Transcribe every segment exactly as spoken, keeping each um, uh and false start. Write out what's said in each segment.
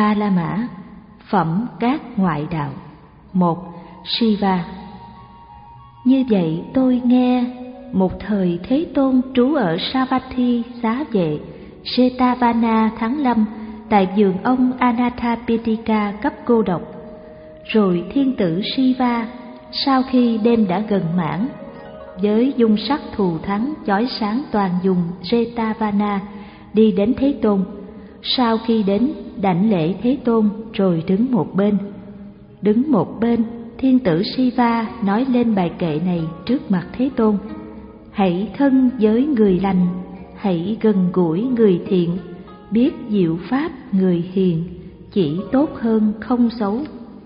Ba La Mã. Phẩm các ngoại đạo. Một. Shiva. Như vậy tôi nghe, một thời Thế Tôn trú ở Savatthi Xá Vệ, Jetavana tháng năm, tại vườn ông Anathapindika cấp cô độc. Rồi thiên tử Shiva, sau khi đêm đã gần mãn, với dung sắc thù thắng chói sáng toàn vùng Jetavana, đi đến Thế Tôn. Sau khi đến, đảnh lễ Thế Tôn rồi đứng một bên. Đứng một bên, thiên tử Shiva nói lên bài kệ này trước mặt Thế Tôn: hãy thân với người lành, hãy gần gũi người thiện, biết diệu pháp người hiền, chỉ tốt hơn không xấu.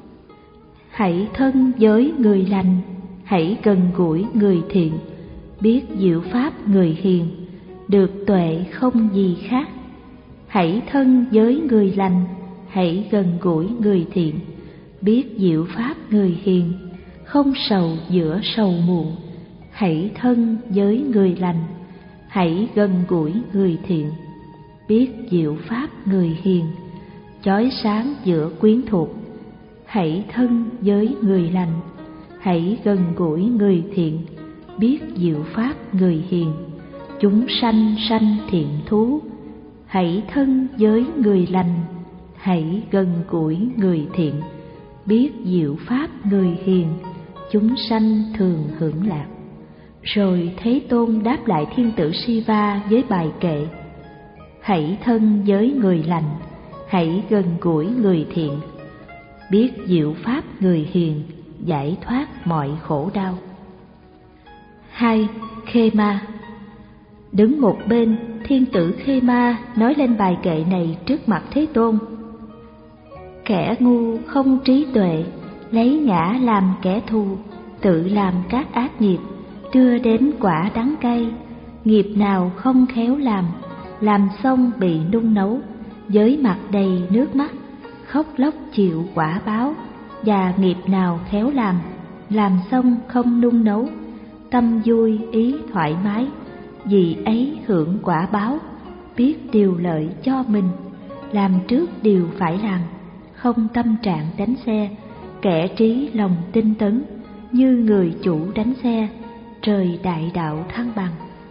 Hãy thân với người lành, hãy gần gũi người thiện, biết diệu pháp người hiền, được tuệ không gì khác. Hãy thân với người lành, hãy gần gũi người thiện, biết diệu pháp người hiền, không sầu giữa sầu muộn. Hãy thân với người lành, hãy gần gũi người thiện, biết diệu pháp người hiền, chói sáng giữa quyến thuộc. Hãy thân với người lành, hãy gần gũi người thiện, biết diệu pháp người hiền, chúng sanh sanh thiện thú. Hãy thân với người lành, hãy gần gũi người thiện, biết diệu pháp người hiền, chúng sanh thường hưởng lạc. Rồi Thế Tôn đáp lại thiên tử Shiva với bài kệ: hãy thân với người lành, hãy gần gũi người thiện, biết diệu pháp người hiền, giải thoát mọi khổ đau. Hai. Khema. Đứng một bên, thiên tử Khema nói lên bài kệ này trước mặt Thế Tôn: kẻ ngu không trí tuệ, lấy ngã làm kẻ thù, tự làm các ác nghiệp, đưa đến quả đắng cay. Nghiệp nào không khéo làm, làm xong bị nung nấu, với mặt đầy nước mắt, khóc lóc chịu quả báo. Và nghiệp nào khéo làm, làm xong không nung nấu, tâm vui ý thoải mái, vì ấy hưởng quả báo, biết điều lợi cho mình, làm trước điều phải làm, không tâm trạng đánh xe, kẻ trí lòng tinh tấn, như người chủ đánh xe, trời đại đạo thăng bằng.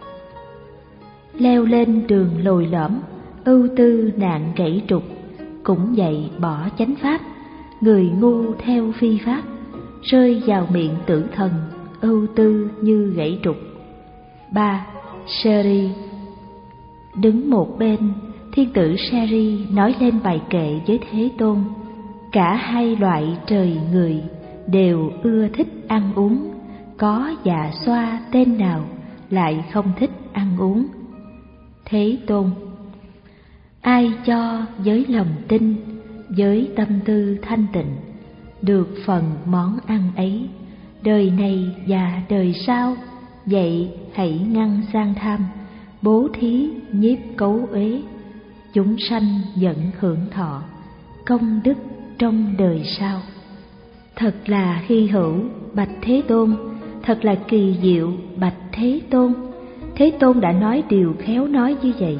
Leo lên đường lồi lõm, ưu tư nạn gãy trục, cũng vậy bỏ chánh pháp, người ngu theo phi pháp, rơi vào miệng tử thần, ưu tư như gãy trục. Ba. Seri. Đứng một bên, thiên tử Seri nói lên bài kệ với Thế Tôn: cả hai loại trời người đều ưa thích ăn uống, có dạ xoa tên nào lại không thích ăn uống. Thế Tôn: ai cho với lòng tin, với tâm tư thanh tịnh, được phần món ăn ấy, đời này và đời sau, vậy hãy ngăn sang tham, bố thí nhiếp cấu uế, chúng sanh vẫn hưởng thọ, công đức trong đời sau. Thật là hy hữu, bạch Thế Tôn, thật là kỳ diệu, bạch Thế Tôn. Thế Tôn đã nói điều khéo nói như vậy: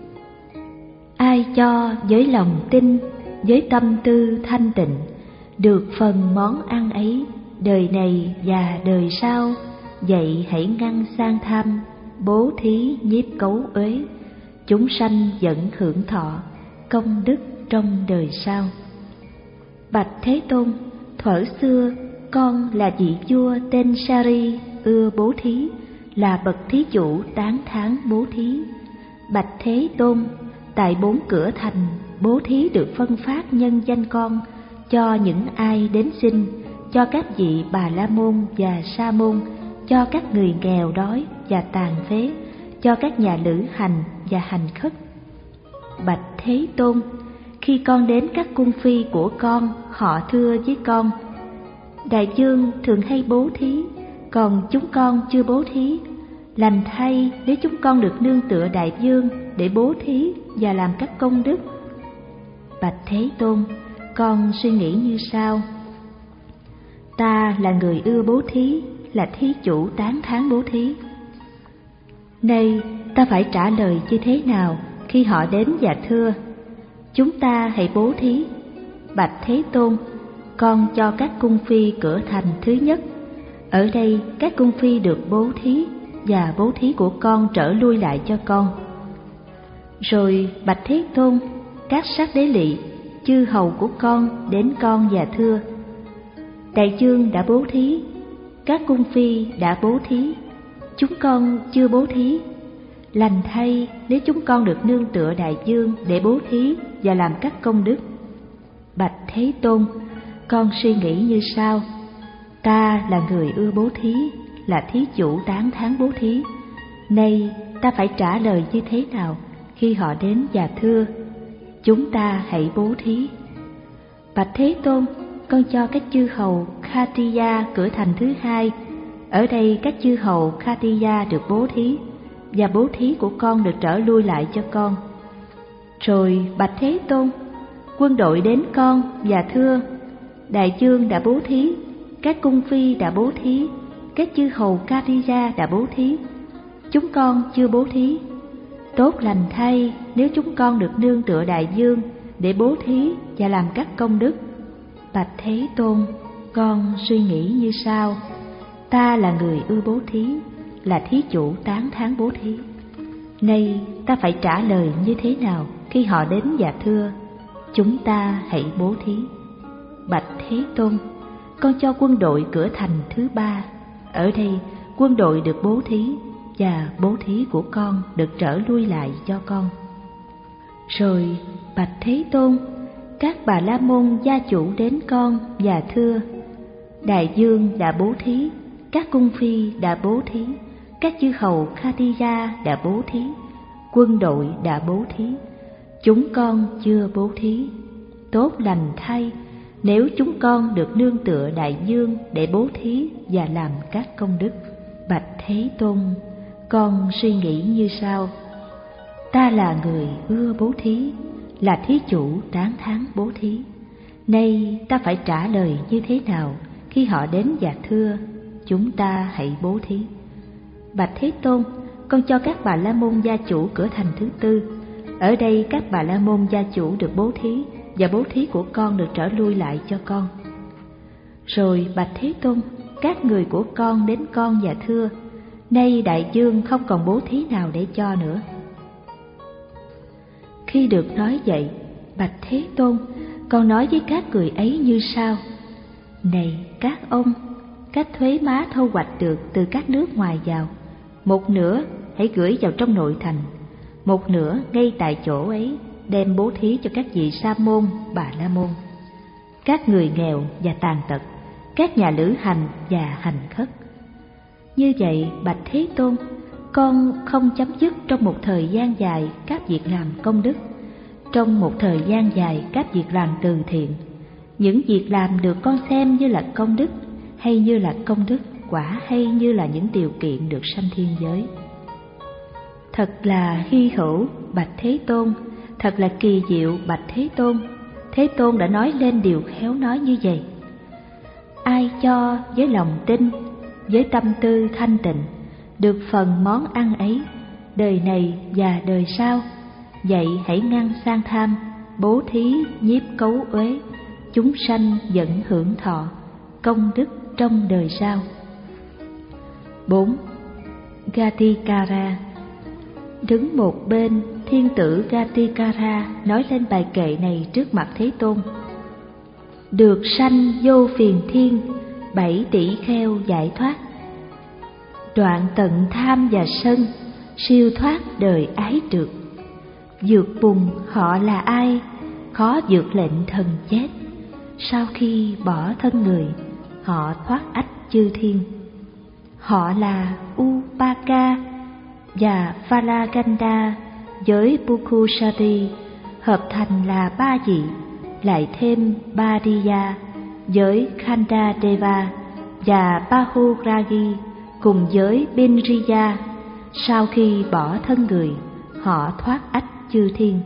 ai cho với lòng tin, với tâm tư thanh tịnh, được phần món ăn ấy, đời này và đời sau, vậy hãy ngăn sang tham, bố thí nhiếp cấu uế, chúng sanh vẫn hưởng thọ, công đức trong đời sau. Bạch Thế Tôn, thuở xưa con là vị vua tên Sari, ưa bố thí, là bậc thí chủ tán thán bố thí. Bạch Thế Tôn, tại bốn cửa thành, bố thí được phân phát nhân danh con cho những ai đến xin, cho các vị Bà La Môn và Sa Môn, cho các người nghèo đói và tàn phế, cho các nhà lữ hành và hành khất. Bạch Thế Tôn, khi con đến các cung phi của con, họ thưa với con: đại vương thường hay bố thí, còn chúng con chưa bố thí. Lành thay nếu chúng con được nương tựa đại vương để bố thí và làm các công đức. Bạch Thế Tôn, con suy nghĩ như sau: ta là người ưa bố thí, là thí chủ tán thán bố thí. Nay ta phải trả lời như thế nào khi họ đến và thưa: chúng ta hãy bố thí bạch Thế Tôn, con cho các cung phi cửa thành thứ nhất. Ở đây các cung phi được bố thí, và bố thí của con trở lui lại cho con. Rồi bạch Thế Tôn, các sát đế lỵ, chư hầu của con đến con và thưa: Đại dương đã bố thí, các cung phi đã bố thí, chúng con chưa bố thí. Lành thay nếu chúng con được nương tựa đại dương để bố thí và làm các công đức. Bạch Thế Tôn, con suy nghĩ như sau: ta là người ưa bố thí, là thí chủ tán thán bố thí. Nay ta phải trả lời như thế nào khi họ đến và thưa: chúng ta hãy bố thí. Bạch Thế Tôn, con cho các chư hầu Khatiya cửa thành thứ hai. Ở đây các chư hầu Khatiya được bố thí, và bố thí của con được trở lui lại cho con. Rồi bạch Thế Tôn, quân đội đến con và thưa: đại dương đã bố thí, các cung phi đã bố thí, các chư hầu Khatiya đã bố thí, chúng con chưa bố thí. Tốt lành thay nếu chúng con được nương tựa đại dương để bố thí và làm các công đức. Bạch Thế Tôn, con suy nghĩ như sau: ta là người ưa bố thí, là thí chủ tán thán bố thí. Nay ta phải trả lời như thế nào khi họ đến và thưa: chúng ta hãy bố thí. Bạch Thế Tôn, con cho quân đội cửa thành thứ ba. Ở đây quân đội được bố thí, và bố thí của con được trở lui lại cho con. Rồi bạch Thế Tôn, các Bà La Môn gia chủ đến con và thưa: đại dương đã bố thí, các cung phi đã bố thí, các chư hầu Khatiya đã bố thí, quân đội đã bố thí, chúng con chưa bố thí. Tốt lành thay nếu chúng con được nương tựa đại dương để bố thí và làm các công đức. Bạch Thế Tôn, con suy nghĩ như sau: ta là người ưa bố thí, là thí chủ tán thán bố thí. Nay ta phải trả lời như thế nào khi họ đến và thưa: chúng ta hãy bố thí. Bạch Thế Tôn, con cho các Bà La Môn gia chủ cửa thành thứ tư. Ở đây các Bà La Môn gia chủ được bố thí, và bố thí của con được trở lui lại cho con. Rồi bạch Thế Tôn, các người của con đến con và thưa: nay đại dương không còn bố thí nào để cho nữa. Khi được nói vậy, bạch Thế Tôn, con nói với các người ấy như sau: này các ông, các thuế má thu hoạch được từ các nước ngoài vào, một nửa hãy gửi vào trong nội thành, một nửa ngay tại chỗ ấy đem bố thí cho các vị sa môn, bà la môn, các người nghèo và tàn tật, các nhà lữ hành và hành khất. Như vậy bạch Thế Tôn, con không chấm dứt trong một thời gian dài các việc làm công đức, trong một thời gian dài các việc làm từ thiện. Những việc làm được con xem như là công đức, hay như là công đức quả, hay như là những điều kiện được sanh thiên giới. Thật là hy hữu bạch Thế Tôn, thật là kỳ diệu bạch Thế Tôn. Thế Tôn đã nói lên điều khéo nói như vậy: ai cho với lòng tin, với tâm tư thanh tịnh, được phần món ăn ấy, đời này và đời sau. Vậy hãy ngăn sang tham, bố thí nhiếp cấu uế, chúng sanh vẫn hưởng thọ công đức trong đời sau. Bốn. Gatikara. Đứng một bên, thiên tử Gatikara nói lên bài kệ này trước mặt Thế Tôn: được sanh vô phiền thiên, bảy tỷ kheo giải thoát, đoạn tận tham và sân, siêu thoát đời ái trượt. Vượt bùn họ là ai, khó vượt lệnh thần chết. Sau khi bỏ thân người, họ thoát ách chư thiên. Họ là Upaka và Phalaganda với Pukusari, hợp thành là ba vị, lại thêm Badiya với Khandadeva và Bahuragi cùng với Binriya. Sau khi bỏ thân người, họ thoát ách chư thiên.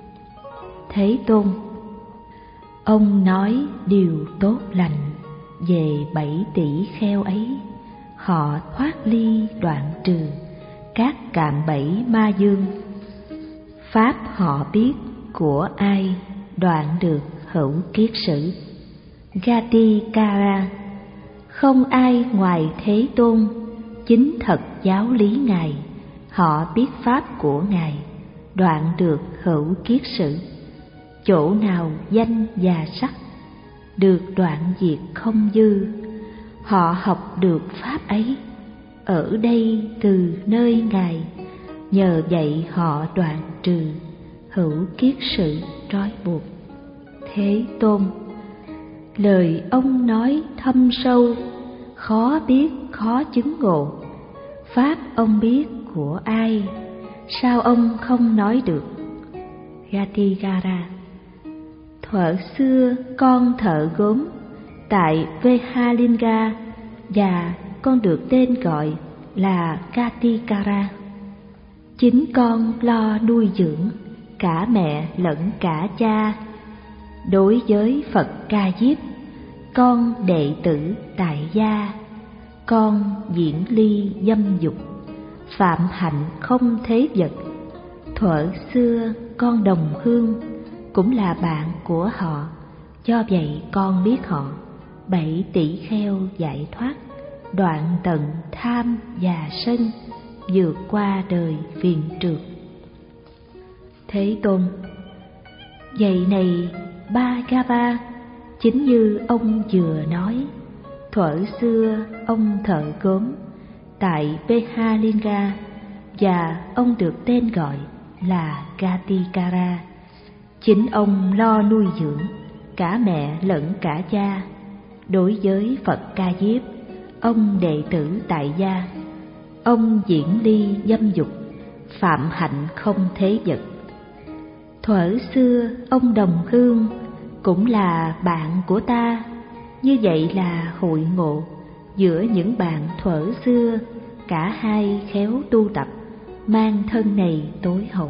Thế Tôn, ông nói điều tốt lành về bảy tỷ kheo ấy. Họ thoát ly đoạn trừ các cạm bẫy ma dương. Pháp họ biết của ai đoạn được hữu kiết sử. Gatikara, không ai ngoài Thế Tôn, chính thật giáo lý Ngài, họ biết pháp của Ngài, đoạn được hữu kiết sử. Chỗ nào danh và sắc, được đoạn diệt không dư, họ học được pháp ấy, ở đây từ nơi Ngài, nhờ vậy họ đoạn trừ hữu kiết sự trói buộc. Thế Tôn, lời ông nói thâm sâu, khó biết khó chứng ngộ. Pháp ông biết của ai, sao ông không nói được? Gatigara, thuở xưa con thợ gốm tại Vehalinga, và con được tên gọi là Gatikara. Chính con lo nuôi dưỡng cả mẹ lẫn cả cha. Đối với Phật Ca Diếp, con đệ tử tại gia, con diễn ly dâm dục, phạm hạnh không thế vật. Thuở xưa con đồng hương, cũng là bạn của họ, do vậy con biết họ. Bảy tỷ kheo giải thoát, đoạn tận tham và sân, vượt qua đời phiền trượt. Thế Tôn, vậy này Bhagava, chính như ông vừa nói, thuở xưa ông thợ gốm tại Vehalinga, và ông được tên gọi là Gatikara. Chính ông lo nuôi dưỡng cả mẹ lẫn cả cha. Đối với Phật Ca Diếp, ông đệ tử tại gia, ông diễn ly dâm dục, phạm hạnh không thế vật. Thuở xưa ông đồng hương, cũng là bạn của ta, như vậy là hội ngộ giữa những bạn thuở xưa, cả hai khéo tu tập, mang thân này tối hậu.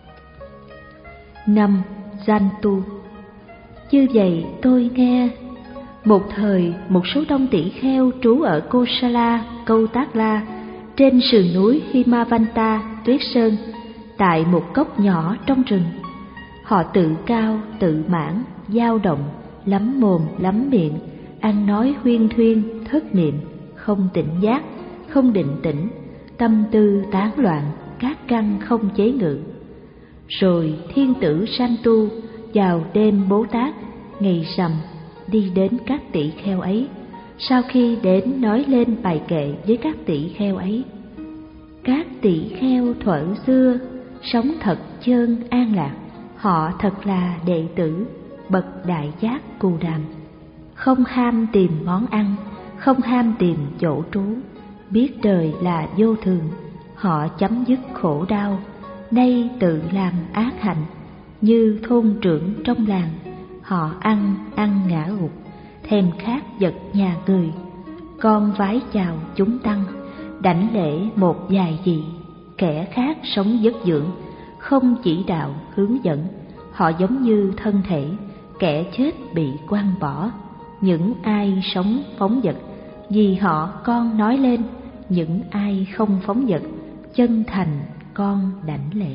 Năm. Danh tu. Như vậy tôi nghe, một thời một số đông tỷ kheo trú ở Kosala, Câu Tác La, trên sườn núi Himavanta, Tuyết Sơn, tại một cốc nhỏ trong rừng. Họ tự cao, tự mãn, dao động, lắm mồm lắm miệng, ăn nói huyên thuyên, thất niệm, không tỉnh giác, không định tĩnh, tâm tư tán loạn, các căn không chế ngự. Rồi thiên tử Santu vào đêm Bố Tát, ngày rằm, đi đến các tỷ kheo ấy. Sau khi đến nói lên bài kệ với các tỷ kheo ấy, các tỷ kheo thuở xưa sống thật chơn an lạc, họ thật là đệ tử bậc đại giác Cù Đàm, không ham tìm món ăn, không ham tìm chỗ trú, biết đời là vô thường, họ chấm dứt khổ đau, nay tự làm ác hạnh, như thôn trưởng trong làng. Họ ăn ăn ngã gục, thèm khát vật nhà người. Con vái chào chúng tăng, đảnh lễ một vài vị. Kẻ khác sống vất dưỡng, không chỉ đạo hướng dẫn. Họ giống như thân thể, kẻ chết bị quăng bỏ. Những ai sống phóng dật, vì họ con nói lên. Những ai không phóng dật, chân thành con đảnh lễ.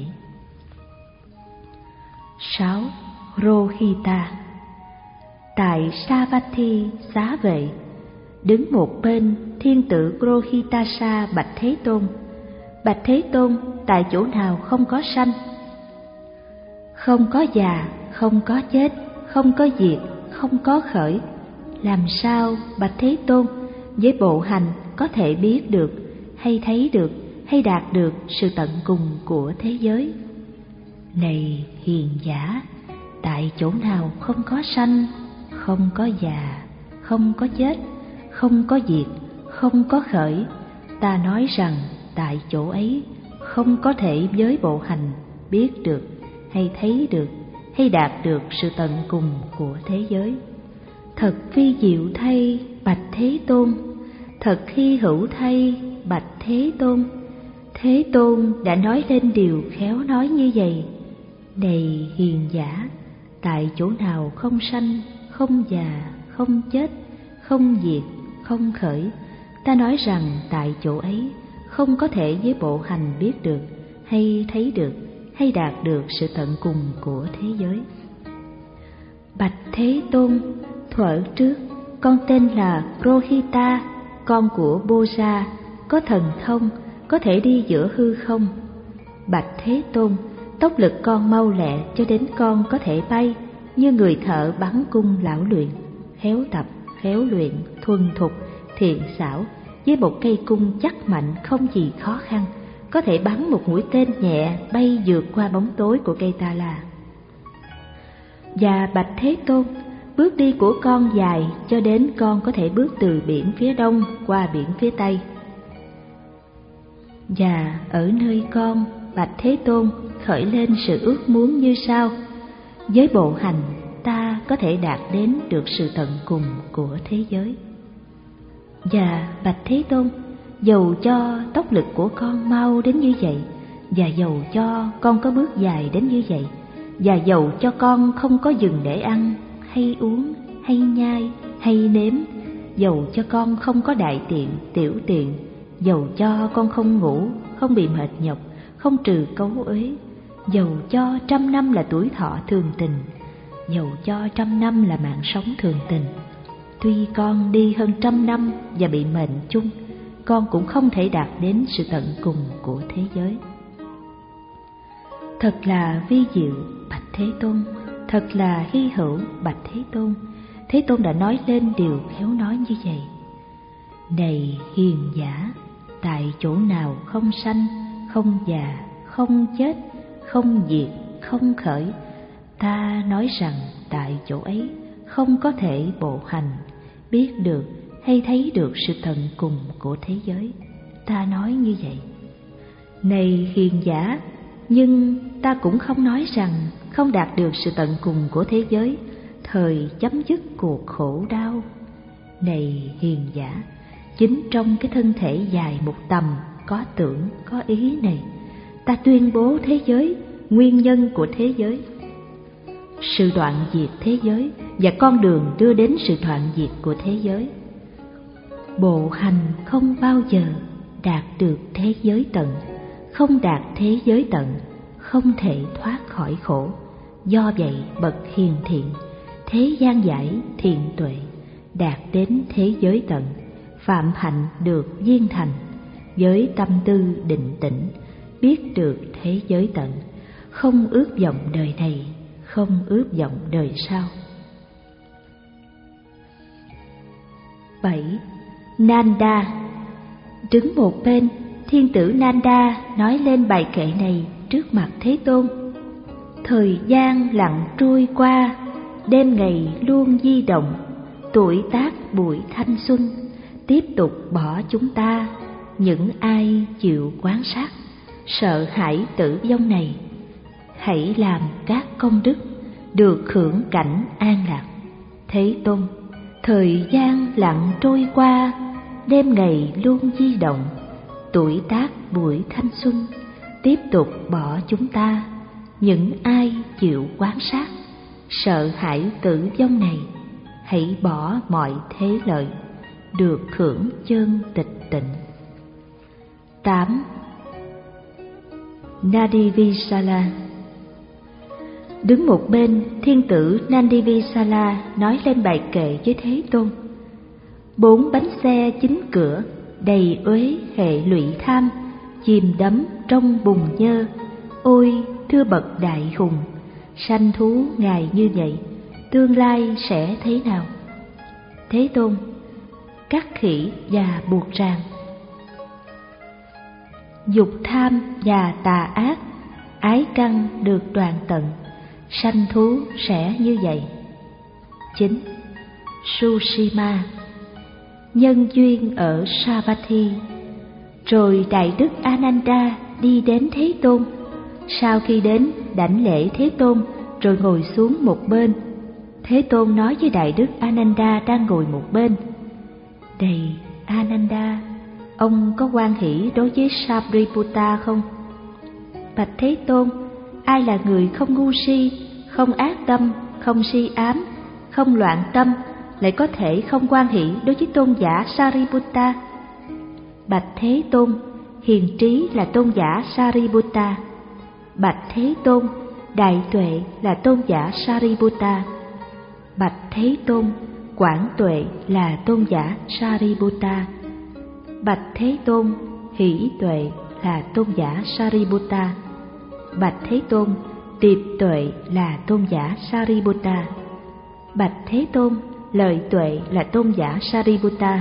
Sáu. Rohita. Tại Savatthi xá vệ, đứng một bên thiên tử Rohitasa bạch Thế Tôn: Bạch Thế Tôn, tại chỗ nào không có sanh, không có già, không có chết, không có diệt, không có khởi, làm sao bạch Thế Tôn với bộ hành có thể biết được, hay thấy được, hay đạt được sự tận cùng của thế giới? Này hiền giả, tại chỗ nào không có sanh, không có già, không có chết, không có diệt, không có khởi, ta nói rằng tại chỗ ấy không có thể với bộ hành biết được, hay thấy được, hay đạt được sự tận cùng của thế giới. Thật phi diệu thay bạch Thế Tôn, thật hy hữu thay bạch Thế Tôn. Thế Tôn đã nói lên điều khéo nói như vậy: Này hiền giả, tại chỗ nào không sanh, không già, không chết, không diệt, không khởi, ta nói rằng tại chỗ ấy không có thể với bộ hành biết được, hay thấy được, hay đạt được sự tận cùng của thế giới. Bạch Thế Tôn, thuở trước con tên là Rohita, con của Boja, có thần thông, có thể đi giữa hư không. Bạch Thế Tôn, tốc lực con mau lẹ cho đến con có thể bay, như người thợ bắn cung lão luyện, khéo tập, khéo luyện, thuần thục, thiện xảo, với một cây cung chắc mạnh không gì khó khăn, có thể bắn một mũi tên nhẹ bay vượt qua bóng tối của cây ta la. Và Bạch Thế Tôn, bước đi của con dài cho đến con có thể bước từ biển phía đông qua biển phía tây. Và ở nơi con, Bạch Thế Tôn, khởi lên sự ước muốn như sau: với bộ hành ta có thể đạt đến được sự tận cùng của thế giới. Và Bạch Thế Tôn, dầu cho tốc lực của con mau đến như vậy, và dầu cho con có bước dài đến như vậy, và dầu cho con không có dừng để ăn, hay uống, hay nhai, hay nếm, dầu cho con không có đại tiện, tiểu tiện, dầu cho con không ngủ, không bị mệt nhọc, không trừ cấu uế, dầu cho trăm năm là tuổi thọ thường tình, dầu cho trăm năm là mạng sống thường tình, tuy con đi hơn trăm năm và bị mệnh chung, con cũng không thể đạt đến sự tận cùng của thế giới. Thật là vi diệu, Bạch Thế Tôn, thật là hy hữu, Bạch Thế Tôn. Thế Tôn đã nói lên điều khéo nói như vậy: này hiền giả, tại chỗ nào không sanh, không già, không chết, không diệt, không khởi, ta nói rằng tại chỗ ấy không có thể bộ hành, biết được hay thấy được sự tận cùng của thế giới. Ta nói như vậy. Này hiền giả, nhưng ta cũng không nói rằng không đạt được sự tận cùng của thế giới, thời chấm dứt cuộc khổ đau. Này hiền giả, chính trong cái thân thể dài một tầm, có tưởng, có ý này, ta tuyên bố thế giới, nguyên nhân của thế giới, sự đoạn diệt thế giới và con đường đưa đến sự đoạn diệt của thế giới. Bộ hành không bao giờ đạt được thế giới tận, không đạt thế giới tận, không thể thoát khỏi khổ. Do vậy bậc hiền thiện, thế gian giải thiện tuệ, đạt đến thế giới tận, phạm hạnh được viên thành, với tâm tư định tĩnh, biết được thế giới tận, không ước vọng đời này, không ước vọng đời sau. bảy. Nanda. Đứng một bên, thiên tử Nanda nói lên bài kệ này trước mặt Thế Tôn. Thời gian lặng trôi qua, đêm ngày luôn di động, tuổi tác bụi thanh xuân, tiếp tục bỏ chúng ta. Những ai chịu quán sát, sợ hãi tử vong này, hãy làm các công đức, được hưởng cảnh an lạc. Thế Tôn, thời gian lặng trôi qua, đêm ngày luôn di động, tuổi tác buổi thanh xuân, tiếp tục bỏ chúng ta. Những ai chịu quán sát, sợ hãi tử vong này, hãy bỏ mọi thế lợi, được hưởng chân tịch tịnh. Tám. Nandivisala. Đứng một bên, thiên tử Nandivisala nói lên bài kệ với Thế Tôn. Bốn bánh xe chín cửa, đầy uế hệ lụy tham, chìm đắm trong bùn nhơ. Ôi thưa bậc đại hùng, sanh thú ngài như vậy, tương lai sẽ thế nào? Thế Tôn, cắt khỉ và buộc ràng, dục tham và tà ác, ái căn được đoạn tận, sanh thú sẽ như vậy. Chín. Sushima. Nhân duyên ở Savatthi. Rồi Đại Đức Ananda đi đến Thế Tôn. Sau khi đến, đảnh lễ Thế Tôn, rồi ngồi xuống một bên. Thế Tôn nói với Đại Đức Ananda đang ngồi một bên: Này Ananda, ông có hoan hỷ đối với Sariputta không? Bạch Thế Tôn, ai là người không ngu si, không ác tâm, không si ám, không loạn tâm, lại có thể không hoan hỷ đối với tôn giả Sariputta? Bạch Thế Tôn, hiền trí là tôn giả Sariputta. Bạch Thế Tôn, đại tuệ là tôn giả Sariputta. Bạch Thế Tôn, quảng tuệ là tôn giả Sariputta. Bạch Thế Tôn, hỷ tuệ là tôn giả Sariputta. Bạch Thế Tôn, tiệp tuệ là tôn giả Sariputta. Bạch Thế Tôn, lợi tuệ là tôn giả Sariputta.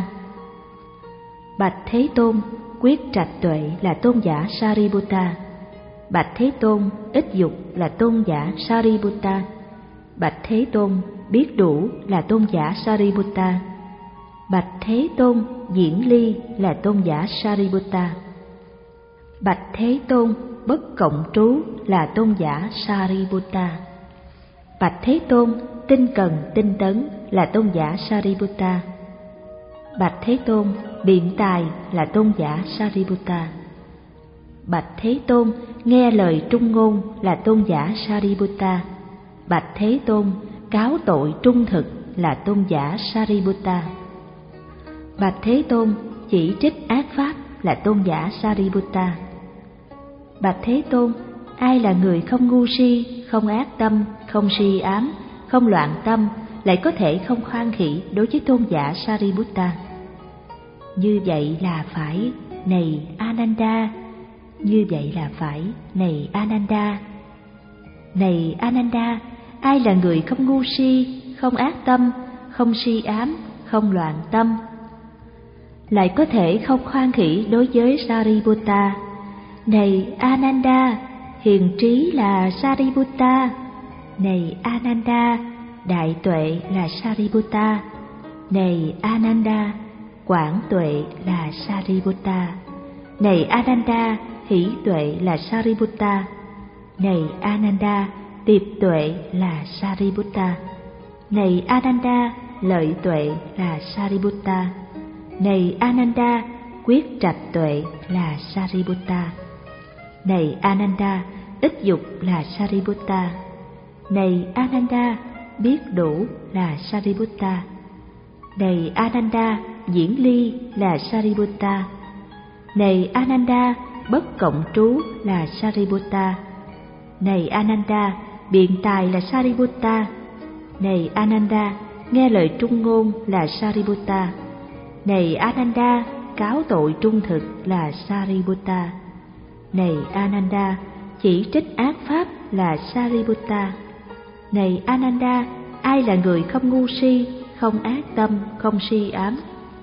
Bạch Thế Tôn, quyết trạch tuệ là tôn giả Sariputta. Bạch Thế Tôn, ít dục là tôn giả Sariputta. Bạch Thế Tôn, biết đủ là tôn giả Sariputta. Bạch Thế Tôn, diễn ly là tôn giả Sariputta. Bạch Thế Tôn, bất cộng trú là tôn giả Sariputta. Bạch Thế Tôn, tinh cần tinh tấn là tôn giả Sariputta. Bạch Thế Tôn, biện tài là tôn giả Sariputta. Bạch Thế Tôn, nghe lời trung ngôn là tôn giả Sariputta. Bạch Thế Tôn, cáo tội trung thực là tôn giả Sariputta. Bạch Thế Tôn, chỉ trích ác pháp là tôn giả Sariputta. Bạch Thế Tôn, ai là người không ngu si, không ác tâm, không si ám, không loạn tâm, lại có thể không khoan khỉ đối với tôn giả Sariputta? Như vậy là phải, này Ananda. Như vậy là phải, này Ananda. Này Ananda, ai là người không ngu si, không ác tâm, không si ám, không loạn tâm, lại có thể không khoan khỉ đối với Sariputta? Này Ananda, hiền trí là Sariputta. Này Ananda, đại tuệ là Sariputta. Này Ananda, quảng tuệ là Sariputta. Này Ananda, hỷ tuệ là Sariputta. Này Ananda, tiệp tuệ là Sariputta. Này Ananda, lợi tuệ là Sariputta. Này Ananda, quyết trạch tuệ là Sariputta. Này Ananda, ít dục là Sariputta. Này Ananda, biết đủ là Sariputta. Này Ananda, diễn ly là Sariputta. Này Ananda, bất cộng trú là Sariputta. Này Ananda, biện tài là Sariputta. Này Ananda, nghe lời trung ngôn là Sariputta. Này Ananda, cáo tội trung thực là Sariputta. Này Ananda, chỉ trích ác pháp là Sariputta. Này Ananda, ai là người không ngu si, không ác tâm, không si ám,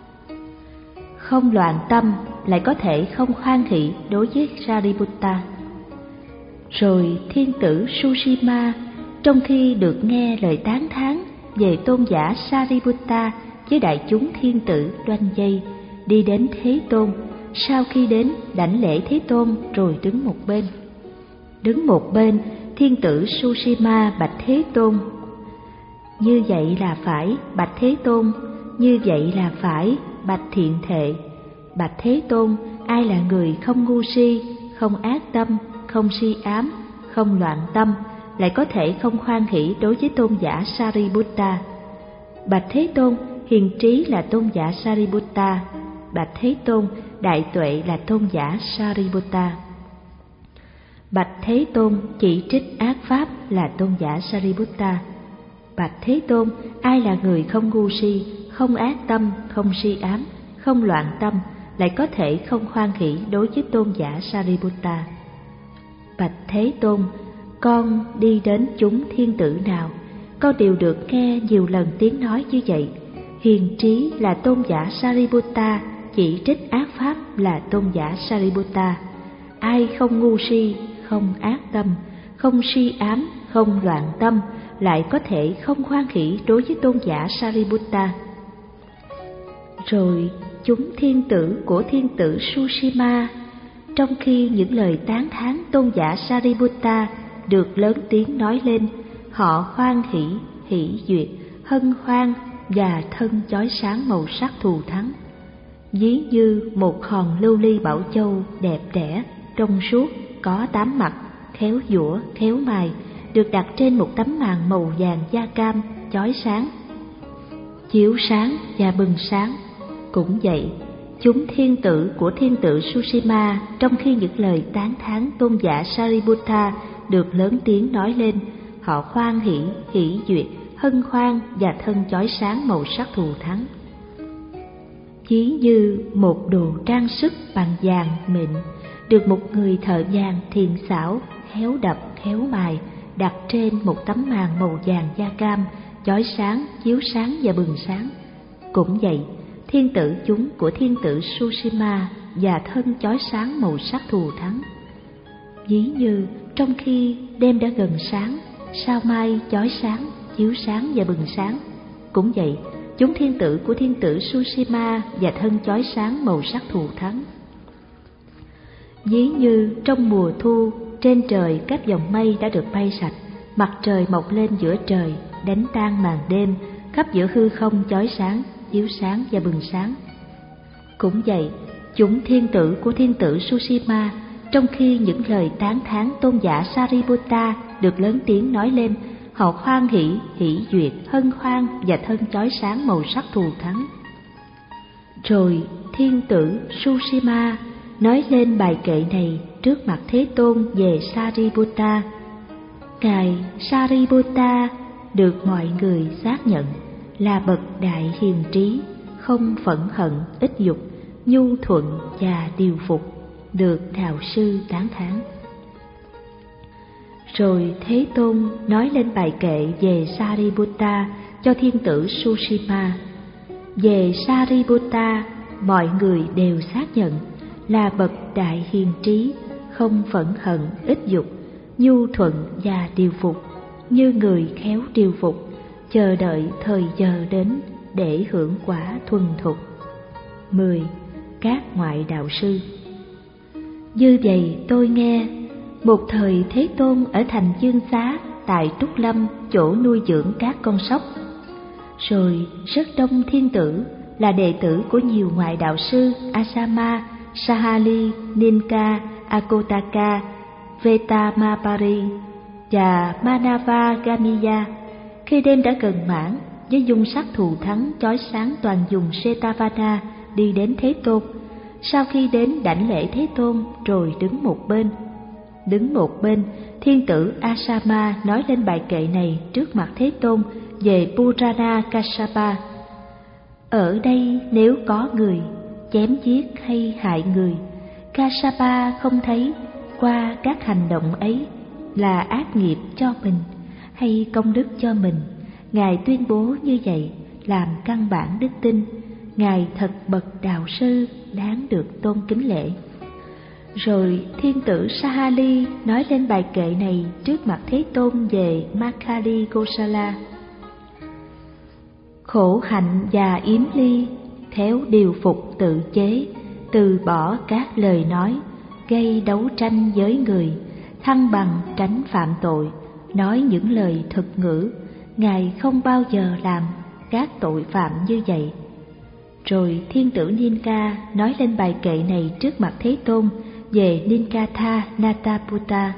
không loạn tâm, lại có thể không khoan hỷ đối với Sariputta? Rồi thiên tử Sushima, trong khi được nghe lời tán thán về tôn giả Sariputta với đại chúng thiên tử đoanh vây, đi đến Thế Tôn. Sau khi đến, đảnh lễ Thế Tôn rồi đứng một bên. Đứng một bên, thiên tử Sushima bạch Thế Tôn: như vậy là phải, bạch Thế Tôn. Như vậy là phải, bạch Thiện Thệ. Bạch Thế Tôn, ai là người không ngu si, không ác tâm, không si ám, không loạn tâm, lại có thể không khoan hỷ đối với tôn giả Sariputta? Bạch Thế Tôn, hiền trí là tôn giả Sariputta. Bạch Thế Tôn, đại tuệ là tôn giả Sariputta. Bạch Thế Tôn, chỉ trích ác pháp là tôn giả Sariputta. Bạch Thế Tôn, ai là người không ngu si, không ác tâm, không si ám, không loạn tâm, lại có thể không khoan hỷ đối với tôn giả Sariputta? Bạch Thế Tôn, con đi đến chúng thiên tử nào, con đều được nghe nhiều lần tiếng nói như vậy. Hiền trí là tôn giả Sariputta, chỉ trích ác pháp là tôn giả Sariputta. Ai không ngu si, không ác tâm, không si ám, không loạn tâm, lại có thể không khoan hỷ đối với tôn giả Sariputta? Rồi chúng thiên tử của thiên tử Sushima, trong khi những lời tán thán tôn giả Sariputta được lớn tiếng nói lên, họ hoan hỷ, hỷ duyệt, hân hoan và thân chói sáng màu sắc thù thắng, ví như một hòn lưu ly bảo châu đẹp đẽ, trong suốt, có tám mặt, khéo giũa, khéo mài, được đặt trên một tấm màn màu vàng da cam chói sáng, chiếu sáng và bừng sáng. Cũng vậy, chúng thiên tử của thiên tử Sushima, trong khi những lời tán thán tôn giả Sariputta được lớn tiếng nói lên, họ hoan hỷ, hỷ duyệt, hân hoan và thân chói sáng màu sắc thù thắng. Ví như một đồ trang sức bằng vàng mịn được một người thợ vàng thiện xảo khéo đập khéo mài đặt trên một tấm màn màu vàng da cam chói sáng, chiếu sáng và bừng sáng. Cũng vậy, thiên tử chúng của thiên tử Sushima và thân chói sáng màu sắc thù thắng. Ví như trong khi đêm đã gần sáng, sao mai chói sáng, chiếu sáng và bừng sáng. Cũng vậy, chúng thiên tử của thiên tử Sushima và thân chói sáng màu sắc thù thắng. Ví như trong mùa thu, trên trời các dòng mây đã được bay sạch, mặt trời mọc lên giữa trời, đánh tan màn đêm, khắp giữa hư không chói sáng, chiếu sáng và bừng sáng. Cũng vậy, chúng thiên tử của thiên tử Sushima, trong khi những lời tán thán tôn giả Sariputta được lớn tiếng nói lên, họ hoan hỷ, hỷ duyệt, hân hoan và thân chói sáng màu sắc thù thắng. Rồi thiên tử Sushima nói lên bài kệ này trước mặt Thế Tôn về Sariputta. Ngài Sariputta được mọi người xác nhận là bậc đại hiền trí, không phẫn hận, ít dục, nhu thuận và điều phục, được đạo sư tán thán. Rồi Thế Tôn nói lên bài kệ về Sariputta cho thiên tử Sushima. Về Sariputta, mọi người đều xác nhận là bậc đại hiền trí, không phẫn hận, ít dục, nhu thuận và điều phục, như người khéo điều phục, chờ đợi thời giờ đến để hưởng quả thuần thục. mười. Các ngoại đạo sư. Như vậy tôi nghe, một thời Thế Tôn ở thành Dương Xá tại Trúc Lâm, chỗ nuôi dưỡng các con sóc. Rồi rất đông thiên tử là đệ tử của nhiều ngoại đạo sư Asama, Sahali, Ninka, Akotaka, Vetamapari và Manavagamiya, khi đêm đã gần mãn, với dung sắc thù thắng chói sáng toàn vùng Setavana, đi đến Thế Tôn. Sau khi đến đảnh lễ Thế Tôn rồi đứng một bên. Đứng một bên, thiên tử Asama nói lên bài kệ này trước mặt Thế Tôn về Purana Kassapa. Ở đây nếu có người chém giết hay hại người, Kassapa không thấy qua các hành động ấy là ác nghiệp cho mình hay công đức cho mình. Ngài tuyên bố như vậy làm căn bản đức tin. Ngài thật bậc đạo sư đáng được tôn kính lễ. Rồi thiên tử Sahali nói lên bài kệ này trước mặt Thế Tôn về Makkhali Kosala. Khổ hạnh và yếm ly, khéo điều phục tự chế, từ bỏ các lời nói, gây đấu tranh với người, thăng bằng tránh phạm tội, nói những lời thực ngữ. Ngài không bao giờ làm các tội phạm như vậy. Rồi thiên tử Ninka nói lên bài kệ này trước mặt Thế Tôn về Ninkatha Nataputta.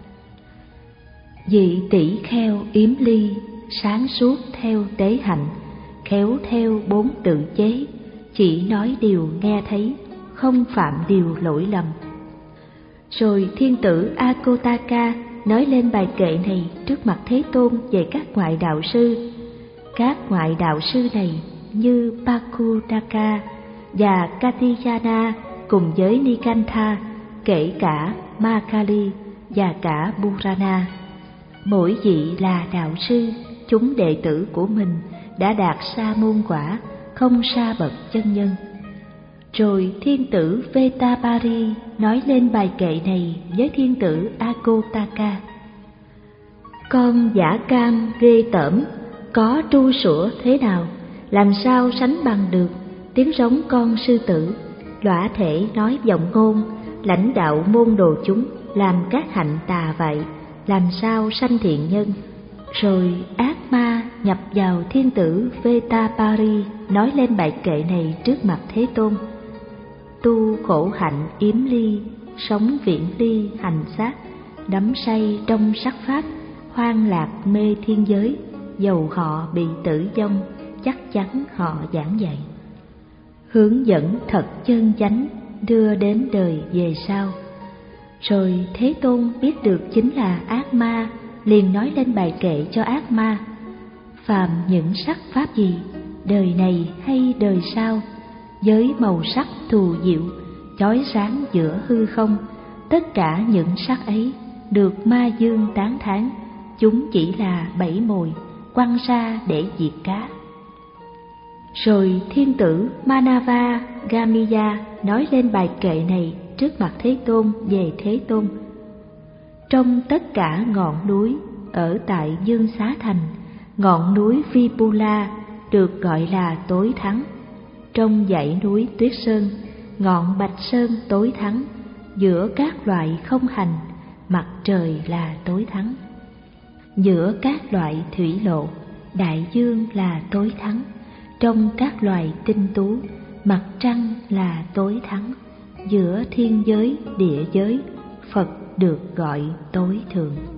Vị tỷ kheo yếm ly, sáng suốt theo tế hạnh, khéo theo bốn tự chế, chỉ nói điều nghe thấy, không phạm điều lỗi lầm. Rồi thiên tử Akotaka nói lên bài kệ này trước mặt Thế Tôn về các ngoại đạo sư. Các ngoại đạo sư này như Pakudaka và Katiyana cùng với Nikantha, kể cả Makkhali và cả Purana. Mỗi vị là đạo sư, chúng đệ tử của mình đã đạt sa môn quả, không sa bậc chân nhân. Rồi thiên tử Vetapari nói lên bài kệ này với thiên tử Akotaka. Con dã cam ghê tởm, có tru sủa thế nào, làm sao sánh bằng được tiếng rống con sư tử, lõa thể nói vọng ngôn, lãnh đạo môn đồ chúng, làm các hạnh tà vậy, làm sao sanh thiện nhân. Rồi ác ma nhập vào thiên tử Vetapari nói lên bài kệ này trước mặt Thế Tôn. Tu khổ hạnh yếm ly, sống viễn ly hành sát, đắm say trong sắc pháp, hoang lạc mê thiên giới, dầu họ bị tử vong, chắc chắn họ giảng dạy. Hướng dẫn thật chân chánh, đưa đến đời về sau. Rồi Thế Tôn biết được chính là ác ma, liền nói lên bài kệ cho ác ma. phàm những sắc pháp gì, đời này hay đời sau, với màu sắc thù diệu, chói sáng giữa hư không, tất cả những sắc ấy được ma dương tán thán, chúng chỉ là bẫy mồi quăng ra để diệt cá. Rồi thiên tử Manava Gamiya nói lên bài kệ này trước mặt Thế Tôn về Thế Tôn. Trong tất cả ngọn núi ở tại Dương Xá Thành, ngọn núi Vipula được gọi là tối thắng. Trong dãy núi Tuyết Sơn, ngọn Bạch Sơn tối thắng. Giữa các loại không hành, mặt trời là tối thắng. Giữa các loại thủy lộ, đại dương là tối thắng. Trong các loài tinh tú, mặt trăng là tối thắng. Giữa thiên giới, địa giới, Phật được gọi tối thượng.